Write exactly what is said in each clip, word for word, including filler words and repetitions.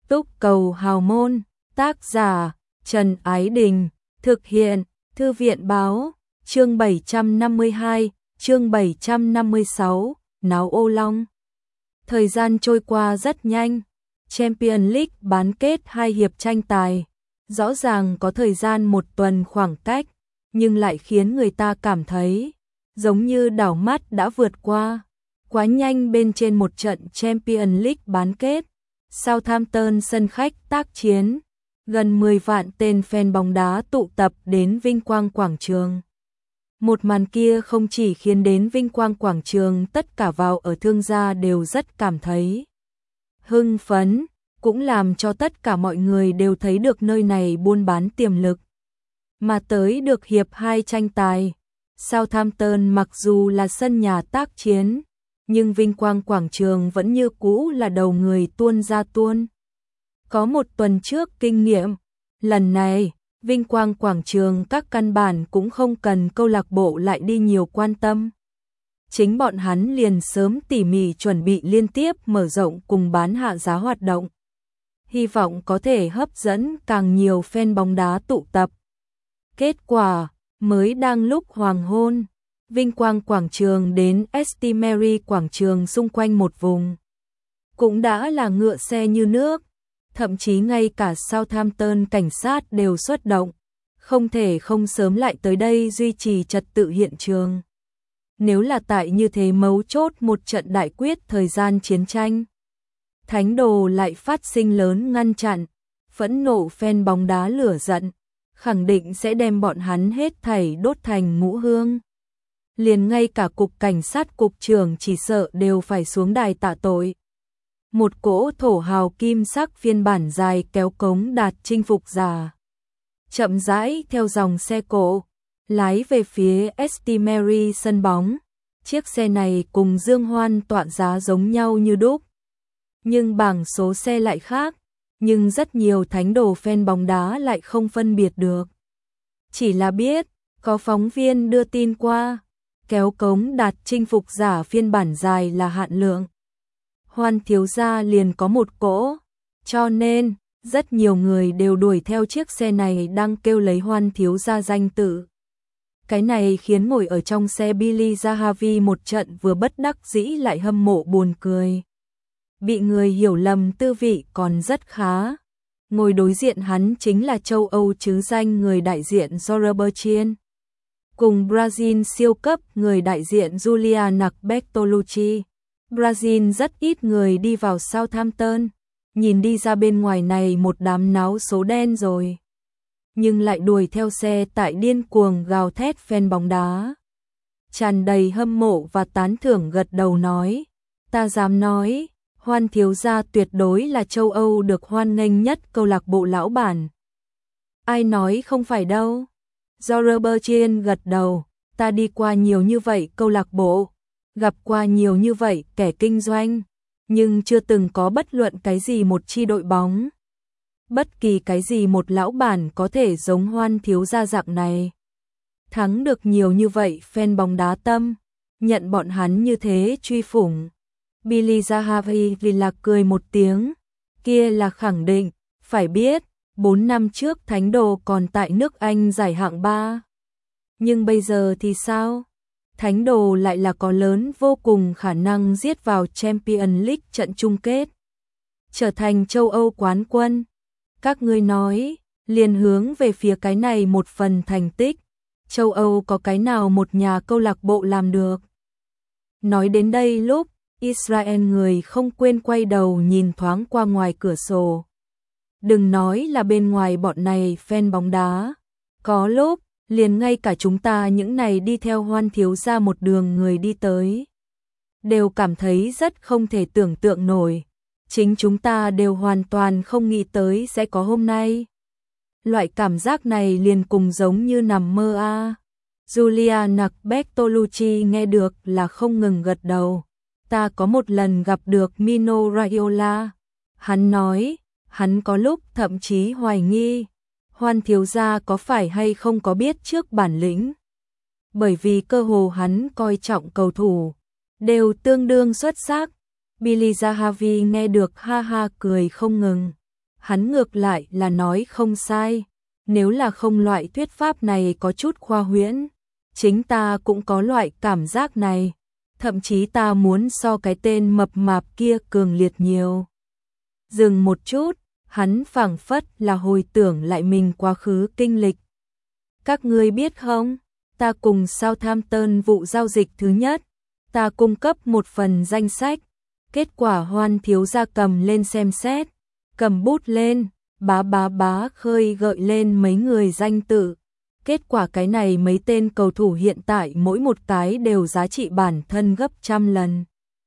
Túc Cầu Hào Môn, tác giả Trần Ái Đình, thực hiện Thư viện Báo, chương bảy trăm năm mươi hai, chương bảy trăm năm mươi sáu, Náo Ô Long. Thời gian trôi qua rất nhanh, Champions League bán kết hai hiệp tranh tài, rõ ràng có thời gian một tuần khoảng cách, nhưng lại khiến người ta cảm thấy giống như đảo mắt đã vượt qua quá nhanh bên trên một trận Champions League bán kết. Southampton sân khách tác chiến, gần mười vạn tên fan bóng đá tụ tập đến Vinh Quang Quảng Trường. Một màn kia không chỉ khiến đến Vinh Quang Quảng Trường tất cả vào ở thương gia đều rất cảm thấy hưng phấn, cũng làm cho tất cả mọi người đều thấy được nơi này buôn bán tiềm lực. Mà tới được hiệp hai tranh tài, Southampton mặc dù là sân nhà tác chiến, nhưng Vinh Quang Quảng Trường vẫn như cũ là đầu người tuôn ra tuôn. Có một tuần trước kinh nghiệm, lần này, Vinh Quang Quảng Trường các căn bản cũng không cần câu lạc bộ lại đi nhiều quan tâm. Chính bọn hắn liền sớm tỉ mỉ chuẩn bị liên tiếp mở rộng cùng bán hạ giá hoạt động. Hy vọng có thể hấp dẫn càng nhiều fan bóng đá tụ tập. Kết quả, mới đang lúc hoàng hôn, Vinh Quang Quảng Trường đến St Mary Quảng Trường xung quanh một vùng cũng đã là ngựa xe như nước, thậm chí ngay cả Southampton cảnh sát đều xuất động, không thể không sớm lại tới đây duy trì trật tự hiện trường. Nếu là tại như thế mấu chốt một trận đại quyết thời gian chiến tranh, Thánh Đồ lại phát sinh lớn ngăn chặn, phẫn nộ fan bóng đá lửa giận, khẳng định sẽ đem bọn hắn hết thảy đốt thành ngũ hương. Liền ngay cả cục cảnh sát cục trưởng chỉ sợ đều phải xuống đài tạ tội. Một cỗ thổ hào kim sắc phiên bản dài kéo cống đạt chinh phục giả, chậm rãi theo dòng xe cộ, lái về phía St Mary sân bóng. Chiếc xe này cùng Dương Hoan tọa giá giống nhau như đúc, nhưng bảng số xe lại khác, nhưng rất nhiều thánh đồ fan bóng đá lại không phân biệt được. Chỉ là biết, có phóng viên đưa tin qua, kéo cống đạt chinh phục giả phiên bản dài là hạn lượng. Hoan thiếu gia liền có một cỗ, cho nên, rất nhiều người đều đuổi theo chiếc xe này đang kêu lấy Hoan thiếu gia danh tự. Cái này khiến ngồi ở trong xe Billy Zahavi một trận vừa bất đắc dĩ lại hâm mộ buồn cười. Bị người hiểu lầm tư vị còn rất khá. Ngồi đối diện hắn chính là châu Âu chứ danh người đại diện Jorge cùng Brazil siêu cấp người đại diện Juliana Bertolucci. Brazil rất ít người đi vào Southampton, nhìn đi ra bên ngoài này một đám náo số đen rồi. Nhưng lại đuổi theo xe tại điên cuồng gào thét fan bóng đá. Tràn đầy hâm mộ và tán thưởng gật đầu nói, ta dám nói, Hoan thiếu gia tuyệt đối là châu Âu được hoan nghênh nhất câu lạc bộ lão bản. Ai nói không phải đâu. Jorge gật đầu, ta đi qua nhiều như vậy câu lạc bộ, gặp qua nhiều như vậy kẻ kinh doanh, nhưng chưa từng có bất luận cái gì một chi đội bóng, bất kỳ cái gì một lão bản có thể giống Hoan thiếu gia dạng này. Thắng được nhiều như vậy fan bóng đá tâm, nhận bọn hắn như thế truy phủng. Billy Zahavi vì là cười một tiếng, kia là khẳng định, phải biết, bốn năm trước Thánh Đồ còn tại nước Anh giải hạng ba. Nhưng bây giờ thì sao? Thánh Đồ lại là có lớn vô cùng khả năng giết vào Champions League trận chung kết, trở thành châu Âu quán quân. Các ngươi nói, liền hướng về phía cái này một phần thành tích, châu Âu có cái nào một nhà câu lạc bộ làm được? Nói đến đây lúc, Israel người không quên quay đầu nhìn thoáng qua ngoài cửa sổ. Đừng nói là bên ngoài bọn này fan bóng đá, có lúc, liền ngay cả chúng ta những này đi theo Hoan thiếu gia một đường người đi tới, đều cảm thấy rất không thể tưởng tượng nổi. Chính chúng ta đều hoàn toàn không nghĩ tới sẽ có hôm nay. Loại cảm giác này liền cùng giống như nằm mơ a. À. Juliana Bertolucci nghe được là không ngừng gật đầu. Ta có một lần gặp được Mino Raiola. Hắn nói, hắn có lúc thậm chí hoài nghi, Hoan thiếu gia có phải hay không có biết trước bản lĩnh. Bởi vì cơ hồ hắn coi trọng cầu thủ, đều tương đương xuất sắc. Billy Zahavi nghe được ha ha cười không ngừng. hắn ngược lại là nói không sai. Nếu là không loại thuyết pháp này có chút khoa huyễn, chính ta cũng có loại cảm giác này. Thậm chí ta muốn so cái tên mập mạp kia cường liệt nhiều. Dừng một chút, hắn phảng phất là hồi tưởng lại mình quá khứ kinh lịch. Các ngươi biết không, ta cùng Southampton vụ giao dịch thứ nhất, ta cung cấp một phần danh sách. Kết quả Hoan thiếu gia cầm lên xem xét, cầm bút lên, bá bá bá khơi gợi lên mấy người danh tự. Kết quả cái này mấy tên cầu thủ hiện tại mỗi một cái đều giá trị bản thân gấp trăm lần.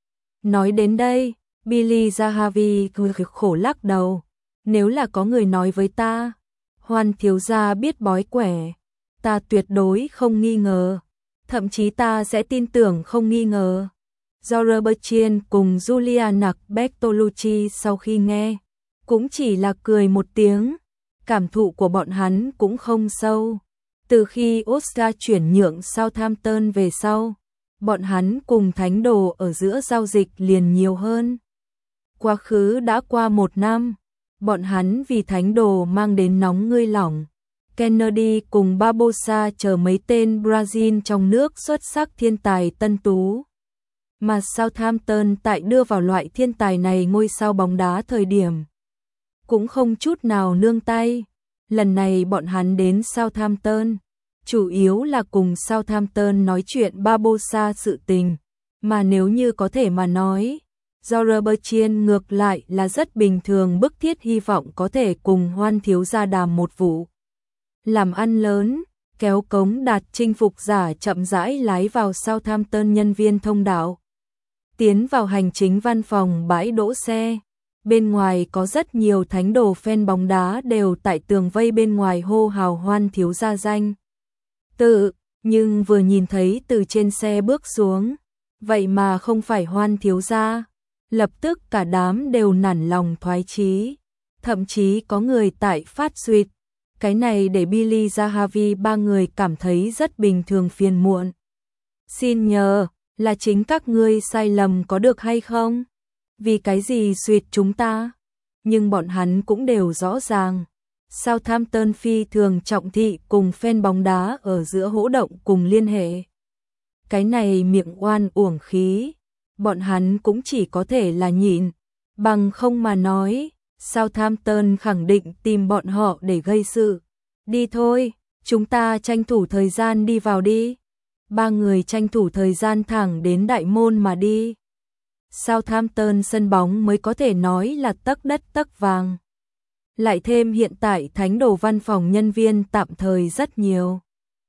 Nói đến đây, Billy Zahavi khổ lắc đầu. Nếu là có người nói với ta, Hoan thiếu gia biết bói quẻ, ta tuyệt đối không nghi ngờ. Thậm chí ta sẽ tin tưởng không nghi ngờ. George Bertrand cùng Giuliano Bertolucci sau khi nghe, cũng chỉ là cười một tiếng. Cảm thụ của bọn hắn cũng không sâu. Từ khi Oscar chuyển nhượng Southampton về sau, bọn hắn cùng thánh đồ ở giữa giao dịch liền nhiều hơn. Quá khứ đã qua một năm, bọn hắn vì thánh đồ mang đến nóng ngươi lỏng. Kennedy cùng Barbosa chờ mấy tên Brazil trong nước xuất sắc thiên tài tân tú. Mà Southampton tại đưa vào loại thiên tài này ngôi sao bóng đá thời điểm, cũng không chút nào nương tay. Lần này bọn hắn đến Southampton, chủ yếu là cùng Southampton nói chuyện Barbosa sự tình, mà nếu như có thể mà nói, George Bertrand ngược lại là rất bình thường bức thiết hy vọng có thể cùng Hoan thiếu gia đàm một vụ. Làm ăn lớn, kéo cống đạt chinh phục giả chậm rãi lái vào Southampton nhân viên thông đạo. Tiến vào hành chính văn phòng bãi đỗ xe. Bên ngoài có rất nhiều thánh đồ fan bóng đá đều tại tường vây bên ngoài hô hào Hoan thiếu gia danh tự, nhưng vừa nhìn thấy từ trên xe bước xuống, vậy mà không phải Hoan thiếu gia, lập tức cả đám đều nản lòng thoái chí, thậm chí có người tại phát xuýt. Cái này để Billy Zahavi ba người cảm thấy rất bình thường phiền muộn. Xin nhờ, là chính các ngươi sai lầm có được hay không? Vì cái gì xuýt chúng ta? Nhưng bọn hắn cũng đều rõ ràng. Southampton phi thường trọng thị cùng fan bóng đá ở giữa hỗ động cùng liên hệ. Cái này miệng oan uổng khí, bọn hắn cũng chỉ có thể là nhịn, bằng không mà nói, Southampton khẳng định tìm bọn họ để gây sự. Đi thôi, chúng ta tranh thủ thời gian đi vào đi. Ba người tranh thủ thời gian thẳng đến đại môn mà đi. Southampton sân bóng mới có thể nói là tấc đất tấc vàng. Lại thêm hiện tại thánh đồ văn phòng nhân viên tạm thời rất nhiều.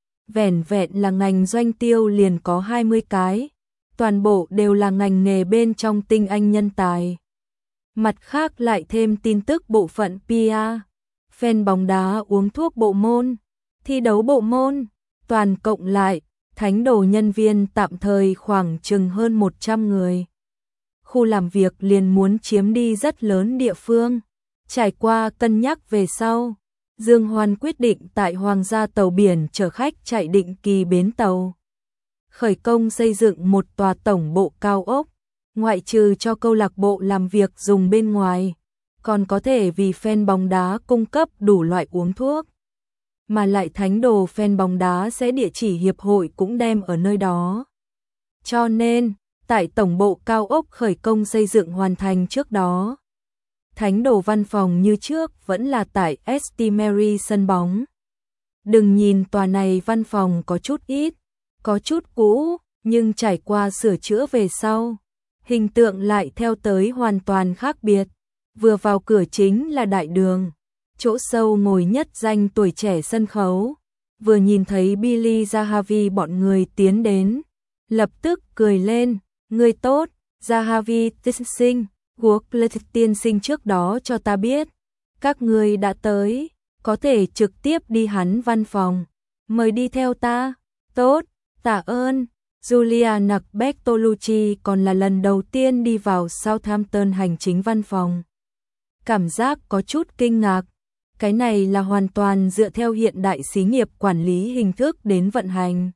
Vẻn vẹn là ngành doanh tiêu liền có hai mươi cái. Toàn bộ đều là ngành nghề bên trong tinh anh nhân tài. Mặt khác lại thêm tin tức bộ phận pê e, fan bóng đá uống thuốc bộ môn, thi đấu bộ môn, toàn cộng lại, thánh đồ nhân viên tạm thời khoảng chừng hơn một trăm người. Khu làm việc liền muốn chiếm đi rất lớn địa phương. Trải qua cân nhắc về sau, Dương Hoan quyết định tại Hoàng gia tàu biển chở khách chạy định kỳ bến tàu. Khởi công xây dựng một tòa tổng bộ cao ốc, ngoại trừ cho câu lạc bộ làm việc dùng bên ngoài, còn có thể vì fan bóng đá cung cấp đủ loại uống thuốc. Mà lại thánh đồ fan bóng đá sẽ địa chỉ hiệp hội cũng đem ở nơi đó. Cho nên, tại tổng bộ cao ốc khởi công xây dựng hoàn thành trước đó, thánh đồ văn phòng như trước vẫn là tại ét tê Mary sân bóng. Đừng nhìn tòa này văn phòng có chút ít, có chút cũ, nhưng trải qua sửa chữa về sau, hình tượng lại theo tới hoàn toàn khác biệt. Vừa vào cửa chính là đại đường, chỗ sâu ngồi nhất danh tuổi trẻ sân khấu. Vừa nhìn thấy Billy Zahavi bọn người tiến đến, lập tức cười lên, người tốt, Zahavi tiên sinh, Worklet tiên sinh trước đó cho ta biết, các người đã tới, có thể trực tiếp đi hắn văn phòng, mời đi theo ta, tốt, tạ ơn. Giuliano Bertolucci còn là lần đầu tiên đi vào Southampton hành chính văn phòng. Cảm giác có chút kinh ngạc, cái này là hoàn toàn dựa theo hiện đại xí nghiệp quản lý hình thức đến vận hành.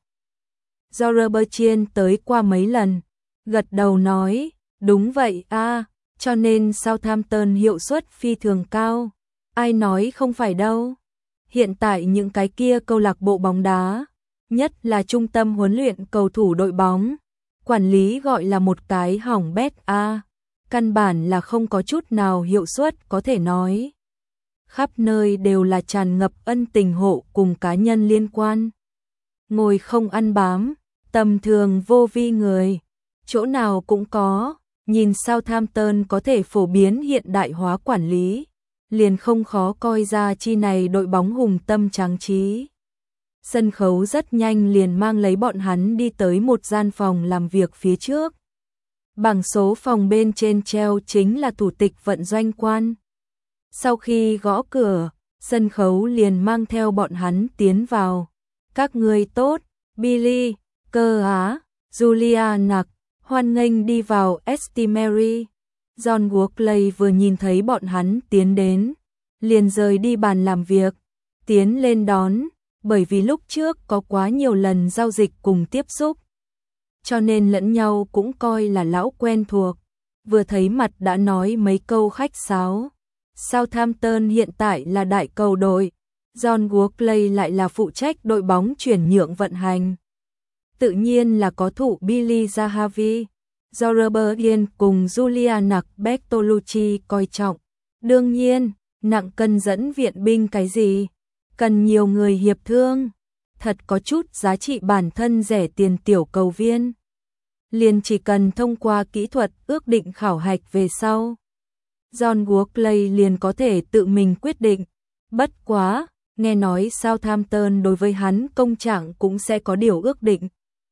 George Bertrand tới qua mấy lần, gật đầu nói, đúng vậy a, à, cho nên Southampton hiệu suất phi thường cao. Ai nói không phải đâu. Hiện tại những cái kia câu lạc bộ bóng đá, nhất là trung tâm huấn luyện cầu thủ đội bóng, quản lý gọi là một cái hỏng bét a, căn bản là không có chút nào hiệu suất có thể nói. Khắp nơi đều là tràn ngập ân tình hộ cùng cá nhân liên quan. Ngồi không ăn bám, tầm thường vô vi người, chỗ nào cũng có, nhìn Southampton có thể phổ biến hiện đại hóa quản lý, liền không khó coi ra chi này đội bóng hùng tâm tráng trí. Sân khấu rất nhanh liền mang lấy bọn hắn đi tới một gian phòng làm việc phía trước. Bảng số phòng bên trên treo chính là thủ tịch vận doanh quan. Sau khi gõ cửa, sân khấu liền mang theo bọn hắn tiến vào. Các người tốt, Billy, Cơ Á, Julia Nặc, hoan nghênh đi vào St Mary. John Walkley vừa nhìn thấy bọn hắn tiến đến, liền rời đi bàn làm việc, tiến lên đón, bởi vì lúc trước có quá nhiều lần giao dịch cùng tiếp xúc, cho nên lẫn nhau cũng coi là lão quen thuộc, vừa thấy mặt đã nói mấy câu khách sáo. Southampton hiện tại là đại cầu đội, John Walkley lại là phụ trách đội bóng chuyển nhượng vận hành. Tự nhiên là có thủ Billy Zahavi, do Robert Ian cùng Julia Nặc Bertolucci coi trọng. Đương nhiên, nặng cân dẫn viện binh cái gì, cần nhiều người hiệp thương, thật có chút giá trị bản thân rẻ tiền tiểu cầu viên. Liền chỉ cần thông qua kỹ thuật ước định khảo hạch về sau, John Walkley liền có thể tự mình quyết định. Bất quá, nghe nói Southampton đối với hắn công trạng cũng sẽ có điều ước định.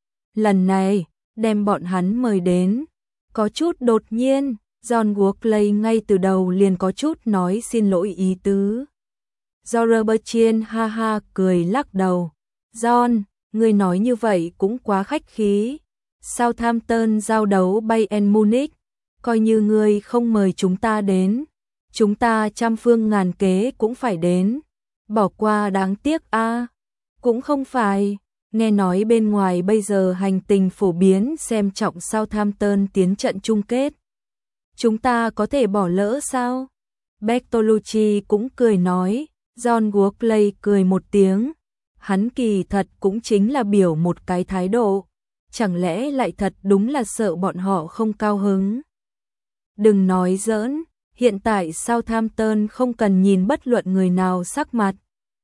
Lần này, đem bọn hắn mời đến, có chút đột nhiên, John Walkley ngay từ đầu liền có chút nói xin lỗi ý tứ. Do Robert Chien ha ha cười lắc đầu. John, ngươi nói như vậy cũng quá khách khí. Southampton giao đấu Bayern Munich, coi như ngươi không mời chúng ta đến, chúng ta trăm phương ngàn kế cũng phải đến. Bỏ qua đáng tiếc a. À. Cũng không phải, nghe nói bên ngoài bây giờ hành tình phổ biến xem trọng Southampton tiến trận chung kết. Chúng ta có thể bỏ lỡ sao? Bertolucci cũng cười nói. John Walkley cười một tiếng, hắn kỳ thật cũng chính là biểu một cái thái độ, chẳng lẽ lại thật đúng là sợ bọn họ không cao hứng. Đừng nói giỡn, hiện tại Southampton không cần nhìn bất luận người nào sắc mặt.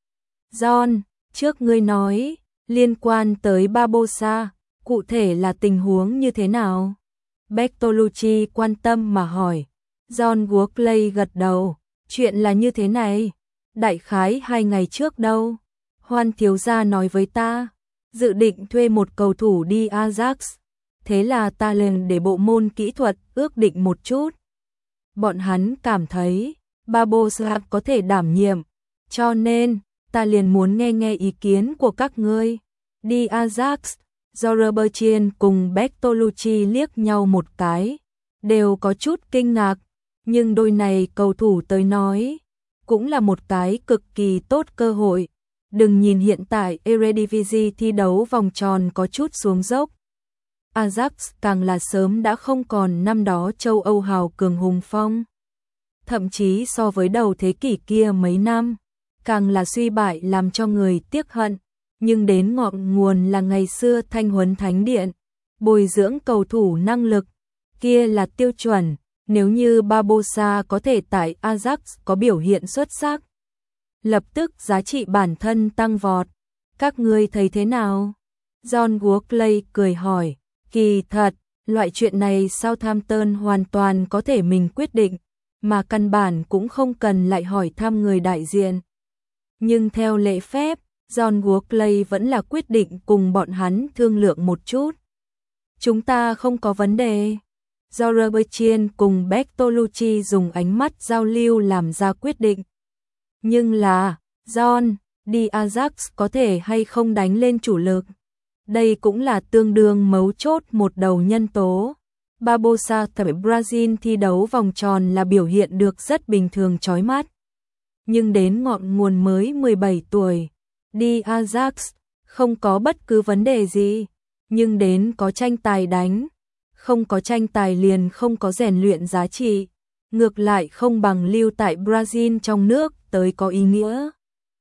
John, trước ngươi nói, liên quan tới Barbosa, cụ thể là tình huống như thế nào? Bertolucci quan tâm mà hỏi. John Walkley gật đầu, chuyện là như thế này. Đại khái hai ngày trước đâu, Hoan thiếu gia nói với ta, dự định thuê một cầu thủ đi Ajax, thế là ta lên để bộ môn kỹ thuật ước định một chút. Bọn hắn cảm thấy Barbosa có thể đảm nhiệm, cho nên ta liền muốn nghe nghe ý kiến của các ngươi. Đi Ajax, do Robert Chien cùng Bertolucci liếc nhau một cái, đều có chút kinh ngạc, nhưng đôi này cầu thủ tới nói, cũng là một cái cực kỳ tốt cơ hội. Đừng nhìn hiện tại Eredivisie thi đấu vòng tròn có chút xuống dốc. Ajax càng là sớm đã không còn năm đó châu Âu hào cường hùng phong. Thậm chí so với đầu thế kỷ kia mấy năm, càng là suy bại làm cho người tiếc hận. Nhưng đến ngọn nguồn là ngày xưa Thanh Huấn Thánh Điện, bồi dưỡng cầu thủ năng lực, kia là tiêu chuẩn. Nếu như Barbosa có thể tại Ajax có biểu hiện xuất sắc, lập tức giá trị bản thân tăng vọt. Các ngươi thấy thế nào? John Walkley cười hỏi. Kỳ thật, loại chuyện này Southampton hoàn toàn có thể mình quyết định, mà căn bản cũng không cần lại hỏi thăm người đại diện. Nhưng theo lễ phép, John Walkley vẫn là quyết định cùng bọn hắn thương lượng một chút. Chúng ta không có vấn đề. Do Robert Chien cùng Bertolucci dùng ánh mắt giao lưu làm ra quyết định. Nhưng là, John, đi Ajax có thể hay không đánh lên chủ lực? Đây cũng là tương đương mấu chốt một đầu nhân tố. Barbosa tại Brazil thi đấu vòng tròn là biểu hiện được rất bình thường chói mắt. Nhưng đến ngọn nguồn mới mười bảy tuổi, đi Ajax, không có bất cứ vấn đề gì. Nhưng đến có tranh tài đánh, không có tranh tài liền không có rèn luyện giá trị. ngược lại không bằng lưu tại Brazil trong nước tới có ý nghĩa.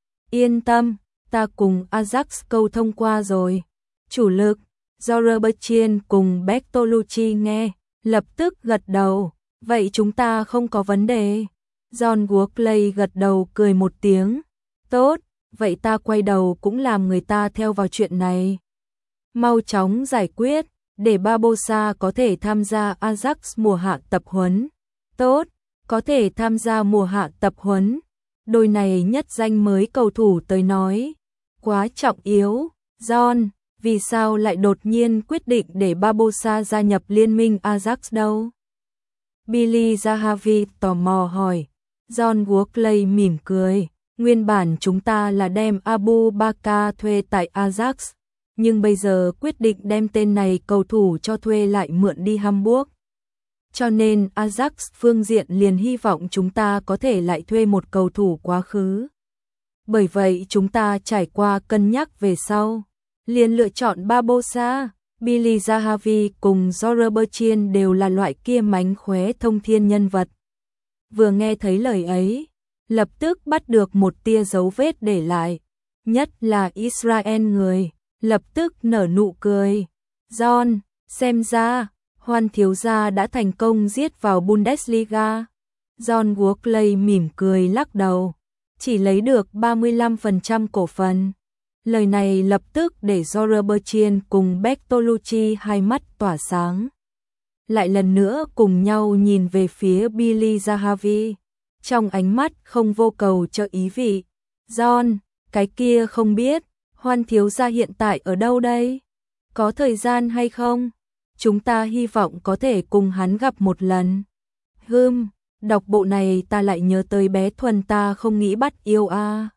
Yên tâm, ta cùng Ajax câu thông qua rồi. Chủ lực, Robertson cùng Bertolucci nghe, lập tức gật đầu, vậy chúng ta không có vấn đề. John Walkley gật đầu cười một tiếng, tốt, vậy ta quay đầu cũng làm người ta theo vào chuyện này. Mau chóng giải quyết, để Barbosa có thể tham gia Ajax mùa hạ tập huấn. Tốt, có thể tham gia mùa hạ tập huấn. Đôi này nhất danh mới cầu thủ tới nói. Quá trọng yếu, John, vì sao lại đột nhiên quyết định để Barbosa gia nhập liên minh Ajax đâu? Billy Zahavi tò mò hỏi. John Walkley mỉm cười, nguyên bản chúng ta là đem Abu Bakar thuê tại Ajax, nhưng bây giờ quyết định đem tên này cầu thủ cho thuê lại mượn đi Hamburg. Cho nên Ajax phương diện liền hy vọng chúng ta có thể lại thuê một cầu thủ quá khứ. Bởi vậy chúng ta trải qua cân nhắc về sau, liền lựa chọn Barbosa. Billy Zahavi cùng Robertson đều là loại kia mánh khóe thông thiên nhân vật. Vừa nghe thấy lời ấy, lập tức bắt được một tia dấu vết để lại, nhất là Israel người, lập tức nở nụ cười. John, xem ra, Hoan thiếu gia đã thành công giết vào Bundesliga. John Walkley mỉm cười lắc đầu, chỉ lấy được ba mươi lăm phần trăm cổ phần. Lời này lập tức để Robertson cùng Bertolucci hai mắt tỏa sáng. Lại lần nữa cùng nhau nhìn về phía Billy Zahavi, trong ánh mắt không vô cầu cho ý vị. John, cái kia không biết, Hoan thiếu gia hiện tại ở đâu đây? Có thời gian hay không? Chúng ta hy vọng có thể cùng hắn gặp một lần. Hừm, đọc bộ này ta lại nhớ tới bé Thuần ta không nghĩ bắt yêu a. À.